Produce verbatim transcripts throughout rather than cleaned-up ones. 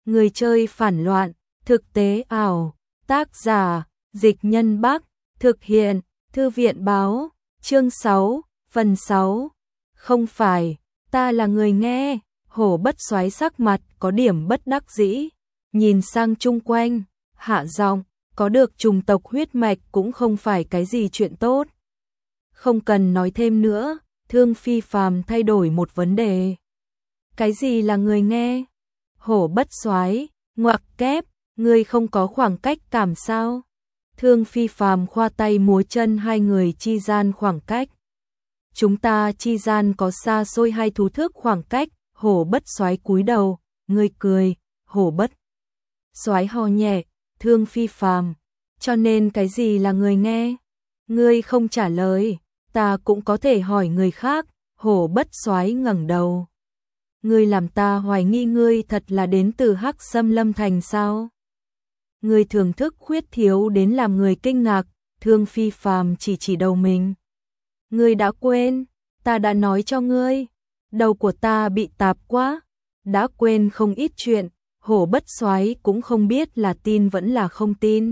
Người chơi phản loạn, thực tế ảo, tác giả, Dịch Nhân Bắc, thực hiện, Thư viện báo, chương sáu, phần sáu. Không phải, ta là người nghe, Hổ Bất Soái sắc mặt có điểm bất đắc dĩ, nhìn sang chung quanh, hạ giọng, có được trùng tộc huyết mạch cũng không phải cái gì chuyện tốt. Không cần nói thêm nữa, Thương Phi Phàm thay đổi một vấn đề. Cái gì là người nghe? Hổ Bất Soái, ngoặc kép, ngươi không có khoảng cách cảm sao? Thương Phi Phàm khoa tay múa chân hai người chi gian khoảng cách. Chúng ta chi gian có xa xôi hai thú thước khoảng cách, Hổ Bất Soái cúi đầu, ngươi cười, Hổ Bất Soái ho nhẹ, Thương Phi Phàm, cho nên cái gì là người nghe? Ngươi không trả lời, ta cũng có thể hỏi người khác, Hổ Bất Soái ngẩng đầu. Ngươi làm ta hoài nghi ngươi thật là đến từ Hắc Xâm Lâm Thành sao? Ngươi thưởng thức khuyết thiếu đến làm người kinh ngạc, Thương Phi Phàm chỉ chỉ đầu mình. Ngươi đã quên, ta đã nói cho ngươi, đầu của ta bị tạp quá, đã quên không ít chuyện, Hổ Bất Soái cũng không biết là tin vẫn là không tin.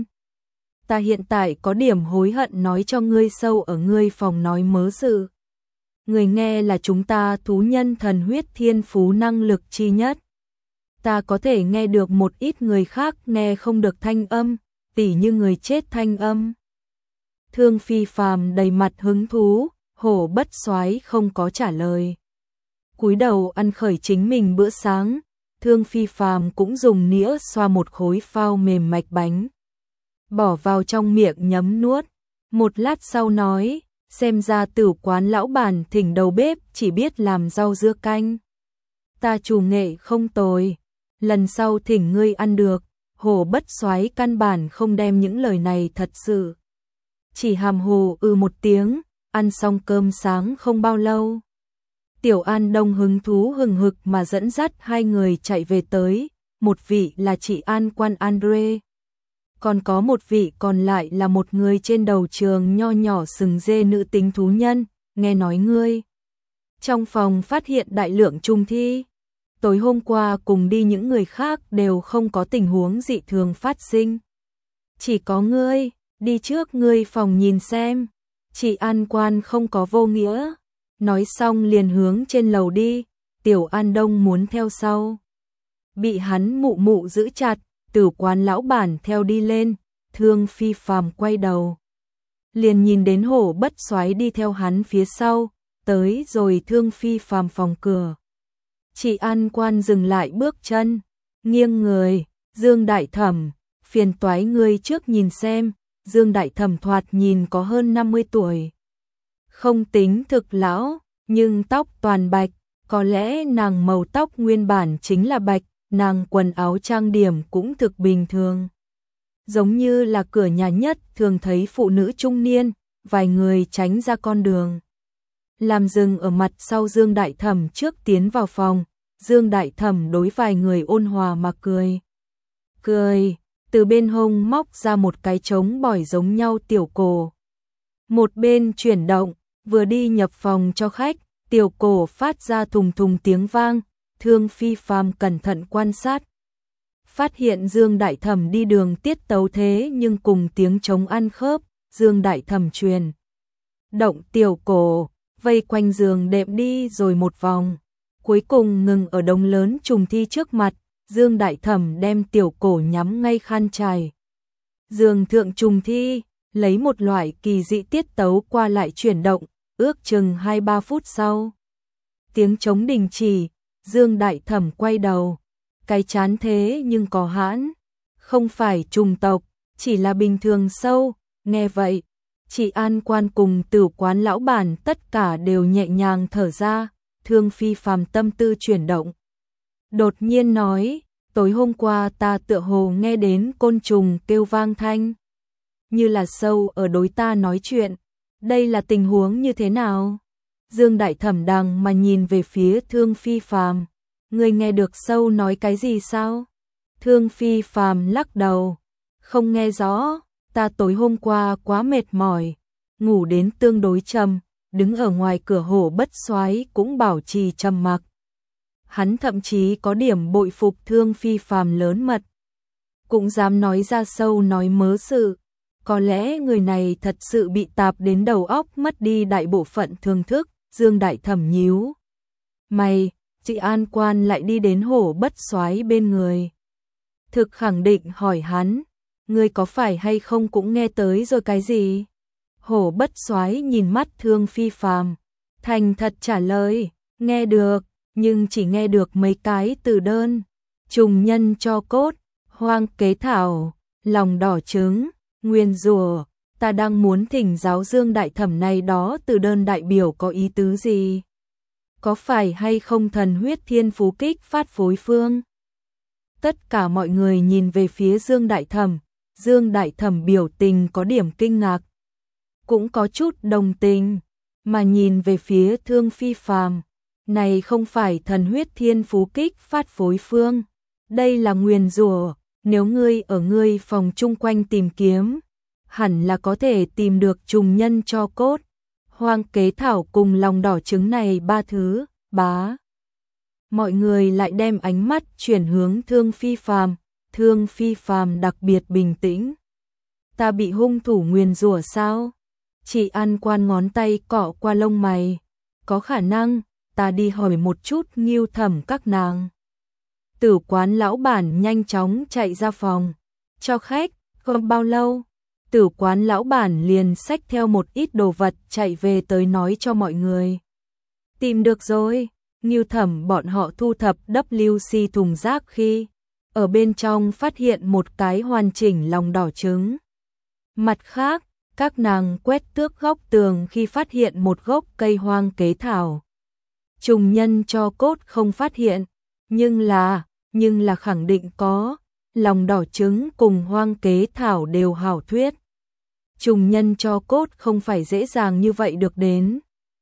Ta hiện tại có điểm hối hận nói cho ngươi sâu ở ngươi phòng nói mớ sự. Người nghe là chúng ta thú nhân thần huyết thiên phú năng lực chi nhất. Ta có thể nghe được một ít người khác nghe không được thanh âm, tỉ như người chết thanh âm. Thương Phi Phàm đầy mặt hứng thú, Hổ Bất Soái không có trả lời. Cúi đầu ăn khởi chính mình bữa sáng, Thương Phi Phàm cũng dùng nĩa xoa một khối phao mềm mạch bánh. Bỏ vào trong miệng nhấm nuốt, một lát sau nói, xem ra tử quán lão bản thỉnh đầu bếp chỉ biết làm rau dưa canh. Ta chủ nghệ không tồi, lần sau thỉnh ngươi ăn được. Hổ Bất Soái căn bản không đem những lời này thật sự. Chỉ hàm hồ ư một tiếng, ăn xong cơm sáng không bao lâu. Tiểu An Đông hứng thú hừng hực mà dẫn dắt hai người chạy về tới, một vị là chị An Quan Andre. Còn có một vị còn lại là một người trên đầu trường nho nhỏ sừng dê nữ tính thú nhân, nghe nói ngươi. Trong phòng phát hiện đại lượng trùng thi. Tối hôm qua cùng đi những người khác đều không có tình huống dị thường phát sinh. Chỉ có ngươi, đi trước ngươi phòng nhìn xem. Chị An Quan không có vô nghĩa. Nói xong liền hướng trên lầu đi, Tiểu An Đông muốn theo sau. Bị hắn mụ mụ giữ chặt, tử quán lão bản theo đi lên, Thương Phi Phàm quay đầu. Liền nhìn đến Hổ Bất Soái đi theo hắn phía sau, tới rồi Thương Phi Phàm phòng cửa. Chị An Quan dừng lại bước chân, nghiêng người, Dương Đại Thẩm, phiền toái ngươi trước nhìn xem, Dương Đại Thẩm thoạt nhìn có hơn năm mươi tuổi. Không tính thực lão, nhưng tóc toàn bạch, có lẽ nàng màu tóc nguyên bản chính là bạch, nàng quần áo trang điểm cũng thực bình thường. Giống như là cửa nhà nhất thường thấy phụ nữ trung niên, vài người tránh ra con đường. Làm dừng ở mặt sau Dương Đại Thẩm trước tiến vào phòng, Dương Đại Thẩm đối vài người ôn hòa mà cười. Cười, từ bên hông móc ra một cái trống bỏi giống nhau tiểu cổ. Một bên chuyển động, vừa đi nhập phòng cho khách, tiểu cổ phát ra thùng thùng tiếng vang, Thương Phi Phàm cẩn thận quan sát. Phát hiện Dương Đại Thẩm đi đường tiết tấu thế nhưng cùng tiếng trống ăn khớp, Dương Đại Thẩm truyền. Động tiểu cổ, vây quanh giường đệm đi rồi một vòng. Cuối cùng ngừng ở đống lớn trùng thi trước mặt, Dương Đại Thẩm đem tiểu cổ nhắm ngay khăn trải. Giường thượng trùng thi, lấy một loại kỳ dị tiết tấu qua lại chuyển động, ước chừng hai ba phút sau. Tiếng trống đình chỉ, Dương Đại Thẩm quay đầu, cái chán thế nhưng có hãn, không phải trùng tộc, chỉ là bình thường sâu, nghe vậy, chị An Quan cùng tử quán lão bản tất cả đều nhẹ nhàng thở ra, Thương Phi Phàm tâm tư chuyển động. Đột nhiên nói, tối hôm qua ta tựa hồ nghe đến côn trùng kêu vang thanh. Như là sâu ở đối ta nói chuyện, đây là tình huống như thế nào? Dương Đại Thẩm đằng mà nhìn về phía Thương Phi Phàm, ngươi nghe được sâu nói cái gì sao? Thương Phi Phàm lắc đầu, không nghe rõ, ta tối hôm qua quá mệt mỏi, ngủ đến tương đối trầm, đứng ở ngoài cửa Hổ Bất Soái cũng bảo trì trầm mặc. hắn thậm chí có điểm bội phục Thương Phi Phàm lớn mật, cũng dám nói ra sâu nói mớ sự. Có lẽ người này thật sự bị tạp đến đầu óc, mất đi đại bộ phận thường thức. Dương Đại Thẩm nhíu mày, Trị An Quan lại đi đến Hổ Bất Soái bên người, thực khẳng định hỏi hắn, ngươi có phải hay không cũng nghe tới rồi cái gì? Hổ Bất Soái nhìn mắt Thương Phi Phàm, thành thật trả lời, nghe được, nhưng chỉ nghe được mấy cái từ đơn: trùng nhân cho cốt, hoang kế thảo, lòng đỏ trứng, nguyên rủa. Ta đang muốn thỉnh giáo Dương Đại Thẩm này đó từ đơn đại biểu có ý tứ gì? Có phải hay không thần huyết thiên phú kích phát phối phương? Tất cả mọi người nhìn về phía Dương Đại Thẩm, Dương Đại Thẩm biểu tình có điểm kinh ngạc, cũng có chút đồng tình, mà nhìn về phía Thương Phi Phàm, này không phải thần huyết thiên phú kích phát phối phương, đây là nguyền rủa, nếu ngươi ở ngươi phòng chung quanh tìm kiếm, hẳn là có thể tìm được trùng nhân cho cốt, hoang kế thảo cùng lòng đỏ trứng này ba thứ. Bá. Mọi người lại đem ánh mắt chuyển hướng Thương Phi Phàm, Thương Phi Phàm đặc biệt bình tĩnh. Ta bị hung thủ nguyền rủa sao? Chị An Quan ngón tay cọ qua lông mày, có khả năng, ta đi hỏi một chút Ngưu Thẩm các nàng. Tử Quán lão bản nhanh chóng chạy ra phòng, cho khách, không bao lâu, Tử Quán lão bản liền xách theo một ít đồ vật chạy về tới nói cho mọi người. Tìm được rồi, Ngưu Thẩm bọn họ thu thập W C thùng rác khi ở bên trong phát hiện một cái hoàn chỉnh lòng đỏ trứng. Mặt khác, các nàng quét tước góc tường khi phát hiện một gốc cây hoang kế thảo. Trùng nhân cho cốt không phát hiện, nhưng là, nhưng là khẳng định có, lòng đỏ trứng cùng hoang kế thảo đều hảo thuyết. Trùng nhân cho cốt không phải dễ dàng như vậy được đến.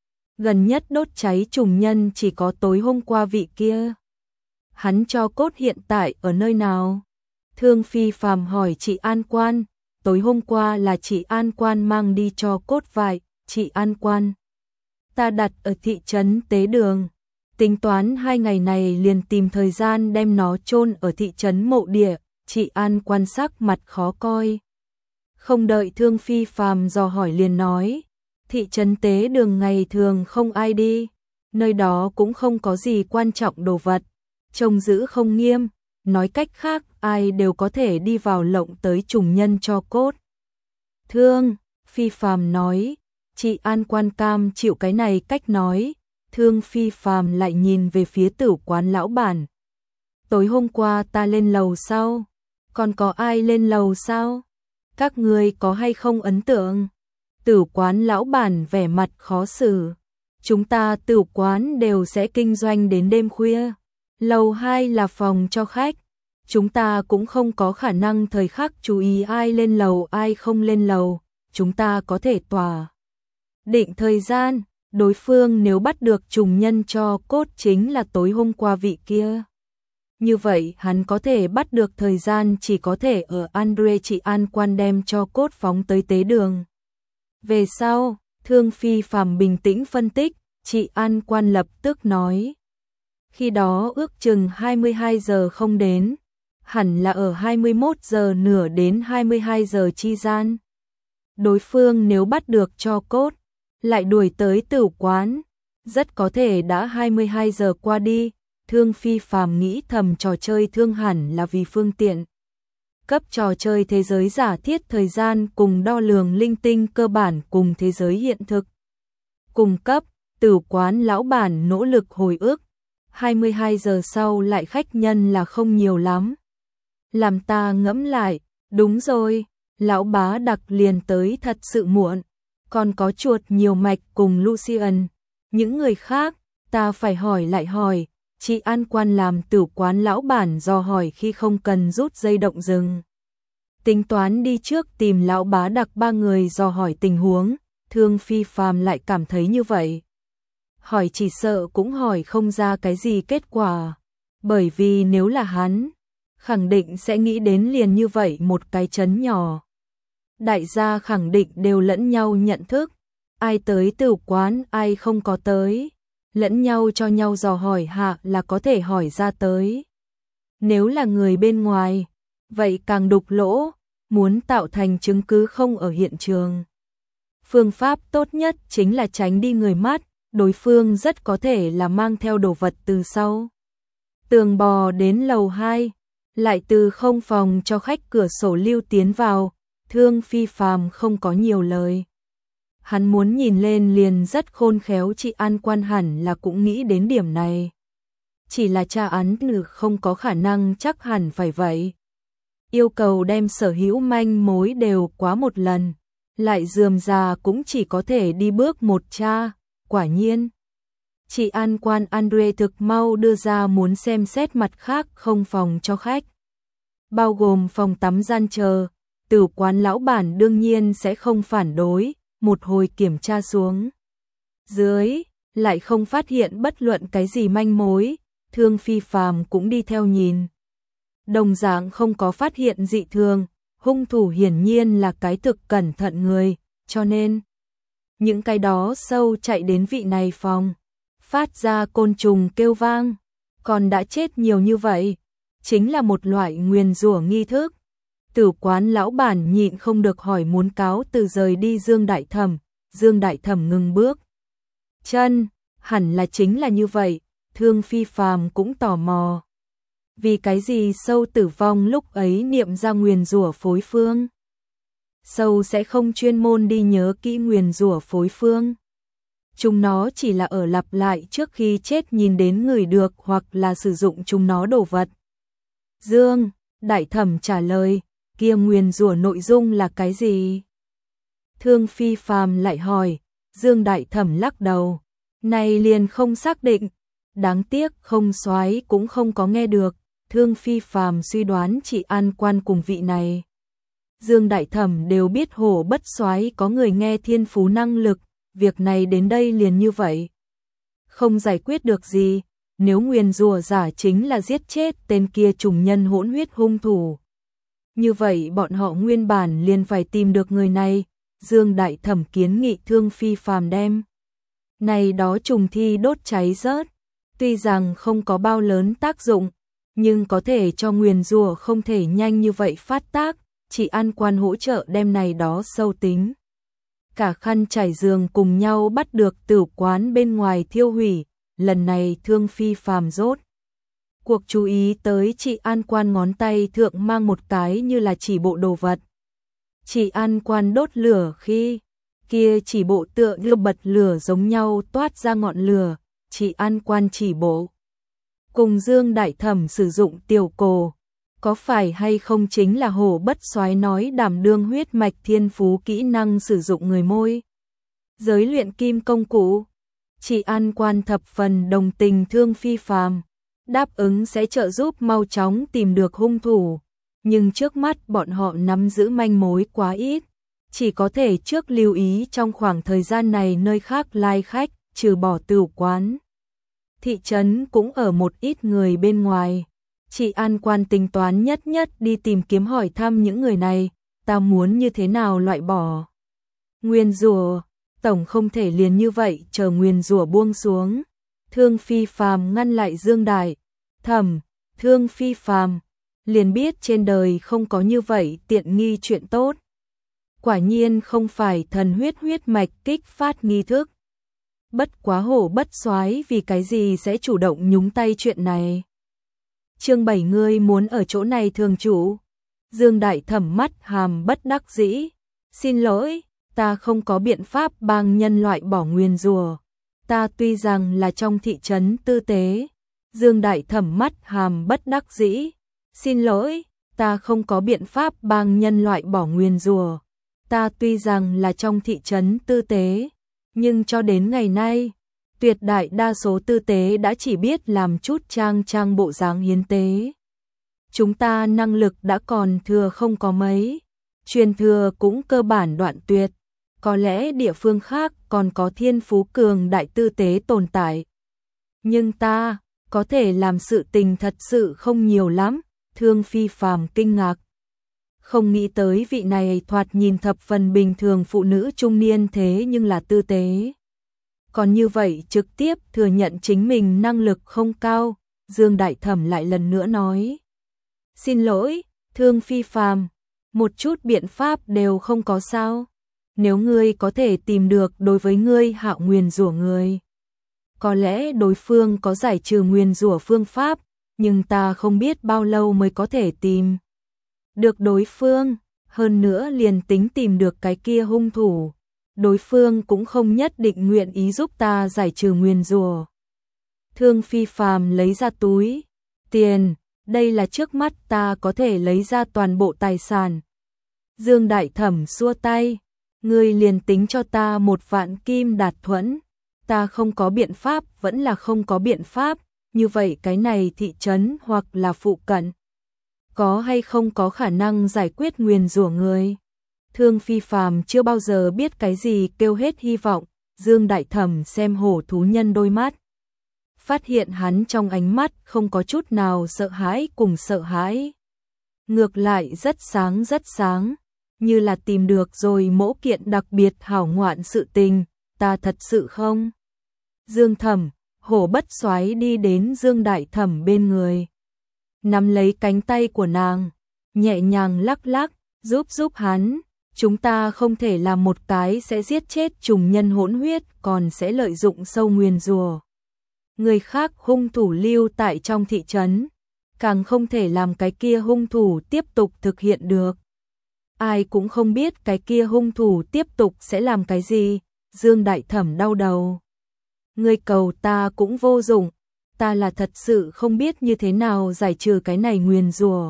Gần nhất đốt cháy trùng nhân chỉ có tối hôm qua vị kia. Hắn cho cốt hiện tại ở nơi nào? Thương Phi Phàm hỏi chị An Quan, tối hôm qua là chị An Quan mang đi cho cốt vải, chị An Quan. Ta đặt ở thị trấn Tế Đường, tính toán hai ngày này liền tìm thời gian đem nó chôn ở thị trấn Mộ Địa, chị An Quan sắc mặt khó coi. Không đợi Thương Phi Phàm dò hỏi liền nói, thị trấn Tế Đường ngày thường không ai đi, nơi đó cũng không có gì quan trọng đồ vật, trông giữ không nghiêm, nói cách khác ai đều có thể đi vào lộng tới trùng nhân cho cốt. Thương Phi Phàm nói, chị An Quan cam chịu cái này cách nói. Thương Phi Phàm lại nhìn về phía Tử Quán lão bản. Tối hôm qua ta lên lầu sao? Còn có ai lên lầu sao? Các ngươi có hay không ấn tượng? Tử Quán lão bản vẻ mặt khó xử. Chúng ta Tử Quán đều sẽ kinh doanh đến đêm khuya. Lầu hai là phòng cho khách. Chúng ta cũng không có khả năng thời khắc chú ý ai lên lầu ai không lên lầu. Chúng ta có thể tỏa định thời gian. Đối phương nếu bắt được trùng nhân cho cốt chính là tối hôm qua vị kia. Như vậy hắn có thể bắt được thời gian chỉ có thể ở Andre chị An Quan đem cho cốt phóng tới Tế Đường. Về sau, Thương Phi Phàm bình tĩnh phân tích, chị An Quan lập tức nói. Khi đó ước chừng hai mươi hai giờ không đến, hẳn là ở hai mươi mốt giờ nửa đến hai mươi hai giờ chi gian. Đối phương nếu bắt được cho cốt, lại đuổi tới Tử Quán, rất có thể đã hai mươi hai giờ qua đi. Thương Phi Phàm nghĩ thầm trò chơi thương hẳn là vì phương tiện. Cấp trò chơi thế giới giả thiết thời gian cùng đo lường linh tinh cơ bản cùng thế giới hiện thực. Cùng cấp, Tử Quán lão bản nỗ lực hồi ức. hai mươi hai giờ sau lại khách nhân là không nhiều lắm. Làm ta ngẫm lại, đúng rồi, lão bá đặc liền tới thật sự muộn. Còn có chuột nhiều mạch cùng Lucian. Những người khác, ta phải hỏi lại hỏi. Chị An Quan làm Tử Quán lão bản dò hỏi khi không cần rút dây động rừng. Tính toán đi trước tìm lão bá đặc ba người dò hỏi tình huống. Thương Phi Phàm lại cảm thấy như vậy. Hỏi chỉ sợ cũng hỏi không ra cái gì kết quả. Bởi vì nếu là hắn, khẳng định sẽ nghĩ đến liền như vậy một cái trấn nhỏ. Đại gia khẳng định đều lẫn nhau nhận thức, ai tới Tử Quán ai không có tới. lẫn nhau cho nhau dò hỏi hạ là có thể hỏi ra tới. Nếu là người bên ngoài, vậy càng đục lỗ, muốn tạo thành chứng cứ không ở hiện trường. Phương pháp tốt nhất chính là tránh đi người mắt, đối phương rất có thể là mang theo đồ vật từ sau tường bò đến lầu hai, lại từ không phòng cho khách cửa sổ lưu tiến vào. Thương Phi Phàm không có nhiều lời. Hắn muốn nhìn lên liền rất khôn khéo, chị An Quan hẳn là cũng nghĩ đến điểm này. Chỉ là tra án nữ không có khả năng chắc hẳn phải vậy. Yêu cầu đem sở hữu manh mối đều quá một lần, lại rườm rà cũng chỉ có thể đi bước một tra. Quả nhiên, chị An Quan Andre thực mau đưa ra muốn xem xét mặt khác không phòng cho khách, bao gồm phòng tắm gian chờ. Tử quán lão bản đương nhiên sẽ không phản đối. Một hồi kiểm tra xuống dưới, lại không phát hiện bất luận cái gì manh mối. Thương Phi Phàm cũng đi theo nhìn, đồng dạng không có phát hiện dị thường. Hung thủ hiển nhiên là cái thực cẩn thận người, cho nên những cái đó sâu chạy đến vị này phòng, phát ra côn trùng kêu vang, còn đã chết nhiều như vậy, chính là một loại nguyền rủa nghi thức. Tử quán lão bản nhịn không được hỏi muốn cáo từ rời đi Dương Đại Thẩm. Dương Đại Thẩm ngừng bước chân, hẳn là chính là như vậy. Thương Phi Phàm cũng tò mò, vì cái gì sâu tử vong lúc ấy niệm ra nguyền rủa phối phương, sâu sẽ không chuyên môn đi nhớ kỹ nguyền rủa phối phương. Chúng nó chỉ là ở lặp lại trước khi chết nhìn đến người được hoặc là sử dụng chúng nó đồ vật. Dương Đại Thẩm trả lời, kia nguyền rủa nội dung là cái gì? Thương Phi Phàm lại hỏi. Dương Đại Thẩm lắc đầu, này liền không xác định, đáng tiếc không soái cũng không có nghe được. Thương Phi Phàm suy đoán chị An Quan cùng vị này Dương Đại Thẩm đều biết Hổ Bất Soái có người nghe thiên phú năng lực, việc này đến đây liền như vậy, không giải quyết được gì. Nếu nguyền rủa giả chính là giết chết tên kia trùng nhân hỗn huyết hung thủ, như vậy bọn họ nguyên bản liền phải tìm được người này. Dương Đại Thẩm kiến nghị Thương Phi Phàm đem này đó trùng thi đốt cháy rớt, tuy rằng không có bao lớn tác dụng, nhưng có thể cho nguyền rủa không thể nhanh như vậy phát tác. Chị An Quan hỗ trợ đem này đó sâu tính cả khăn trải giường cùng nhau bắt được tử quán bên ngoài thiêu hủy. Lần này Thương Phi Phàm rốt cuộc chú ý tới chị An Quan ngón tay thượng mang một cái như là chỉ bộ đồ vật. Chị An Quan đốt lửa khi, kia chỉ bộ tựa như bật lửa giống nhau toát ra ngọn lửa. Chị An Quan chỉ bộ cùng Dương Đại Thẩm sử dụng tiểu cổ, có phải hay không chính là Hổ Bất Soái nói đảm đương huyết mạch thiên phú kỹ năng sử dụng người môi giới luyện kim công cụ. Chị An Quan thập phần đồng tình Thương Phi Phàm, đáp ứng sẽ trợ giúp mau chóng tìm được hung thủ, nhưng trước mắt bọn họ nắm giữ manh mối quá ít, chỉ có thể trước lưu ý trong khoảng thời gian này nơi khác lai khách, trừ bỏ tử quán. Thị trấn cũng ở một ít người bên ngoài. Chị An Quan tính toán nhất nhất đi tìm kiếm hỏi thăm những người này. Ta muốn như thế nào loại bỏ nguyền rủa, tổng không thể liền như vậy chờ nguyền rủa buông xuống. Thương Phi Phàm ngăn lại Dương Đại Thẩm. Thương Phi Phàm liền biết trên đời không có như vậy tiện nghi chuyện tốt. Quả nhiên không phải thần huyết huyết mạch kích phát nghi thức. Bất quá Hổ Bất Soái vì cái gì sẽ chủ động nhúng tay chuyện này. Chương bảy ngươi muốn ở chỗ này thường trú. Dương Đại Thẩm mắt hàm bất đắc dĩ. Xin lỗi, ta không có biện pháp bang nhân loại bỏ nguyền rủa. Ta tuy rằng là trong thị trấn tư tế. Dương Đại Thẩm mắt hàm bất đắc dĩ. Xin lỗi, ta không có biện pháp bang nhân loại bỏ nguyền rủa. Ta tuy rằng là trong thị trấn tư tế, nhưng cho đến ngày nay, tuyệt đại đa số tư tế đã chỉ biết làm chút trang trang bộ dáng hiến tế. Chúng ta năng lực đã còn thừa không có mấy, truyền thừa cũng cơ bản đoạn tuyệt. Có lẽ địa phương khác còn có thiên phú cường đại tư tế tồn tại. Nhưng ta, có thể làm sự tình thật sự không nhiều lắm. Thương Phi Phàm kinh ngạc. Không nghĩ tới vị này thoạt nhìn thập phần bình thường phụ nữ trung niên thế nhưng là tư tế. Còn như vậy trực tiếp thừa nhận chính mình năng lực không cao, Dương Đại Thẩm lại lần nữa nói. Xin lỗi, Thương Phi Phàm, một chút biện pháp đều không có sao. Nếu ngươi có thể tìm được đối với ngươi hạ nguyền rủa người. Có lẽ đối phương có giải trừ nguyền rủa phương pháp, nhưng ta không biết bao lâu mới có thể tìm được đối phương, hơn nữa liền tính tìm được cái kia hung thủ, đối phương cũng không nhất định nguyện ý giúp ta giải trừ nguyền rủa. Thương Phi Phàm lấy ra túi tiền, đây là trước mắt ta có thể lấy ra toàn bộ tài sản. Dương Đại Thẩm xua tay, ngươi liền tính cho ta một vạn kim đạt thuẫn, ta không có biện pháp vẫn là không có biện pháp, như vậy cái này thị trấn hoặc là phụ cận có hay không có khả năng giải quyết nguyền rủa người. Thương Phi Phàm chưa bao giờ biết cái gì kêu hết hy vọng, Dương Đại Thẩm xem hổ thú nhân đôi mắt. Phát hiện hắn trong ánh mắt không có chút nào sợ hãi cùng sợ hãi. Ngược lại rất sáng rất sáng, như là tìm được rồi mẫu kiện đặc biệt hảo ngoạn sự tình, ta thật sự không. Dương Thẩm, hổ bất soái đi đến Dương Đại Thẩm bên người. Nắm lấy cánh tay của nàng, nhẹ nhàng lắc lắc, giúp giúp hắn. Chúng ta không thể làm một cái sẽ giết chết trùng nhân hỗn huyết còn sẽ lợi dụng sâu nguyền rùa. Người khác hung thủ lưu tại trong thị trấn, càng không thể làm cái kia hung thủ tiếp tục thực hiện được. Ai cũng không biết cái kia hung thủ tiếp tục sẽ làm cái gì, Dương Đại Thẩm đau đầu. Người cầu ta cũng vô dụng, ta là thật sự không biết như thế nào giải trừ cái này nguyền rủa.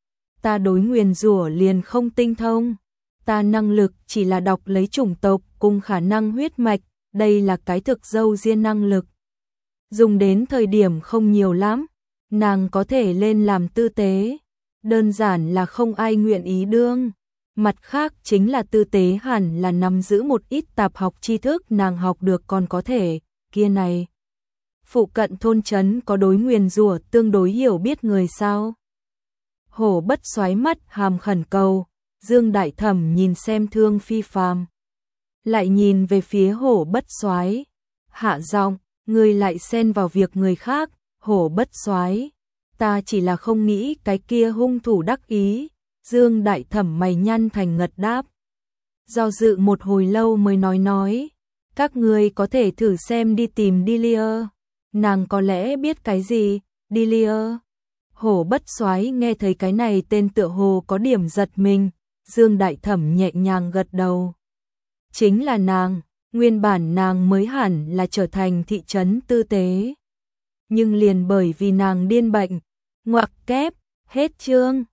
Ta đối nguyền rủa liền không tinh thông, ta năng lực chỉ là đọc lấy chủng tộc cùng khả năng huyết mạch, đây là cái thực dâu riêng năng lực. Dùng đến thời điểm không nhiều lắm, nàng có thể lên làm tư tế, đơn giản là không ai nguyện ý đương. Mặt khác chính là tư tế hẳn là nắm giữ một ít tạp học tri thức nàng học được còn có thể, kia này. Phụ cận thôn trấn có đối nguyền rủa tương đối hiểu biết người sao. Hổ bất xoáy mắt hàm khẩn cầu, Dương Đại Thẩm nhìn xem Thương Phi Phàm, lại nhìn về phía hổ bất xoáy, hạ giọng, người lại xen vào việc người khác, hổ bất xoáy, ta chỉ là không nghĩ cái kia hung thủ đắc ý. Dương Đại Thẩm mày nhăn thành ngật đáp. Do dự một hồi lâu mới nói nói, các ngươi có thể thử xem đi tìm Delia, nàng có lẽ biết cái gì, Delia. Hổ bất soái nghe thấy cái này tên tựa hồ có điểm giật mình, Dương Đại Thẩm nhẹ nhàng gật đầu. Chính là nàng, nguyên bản nàng mới hẳn là trở thành thị trấn tư tế. Nhưng liền bởi vì nàng điên bệnh, ngoặc kép, hết chương.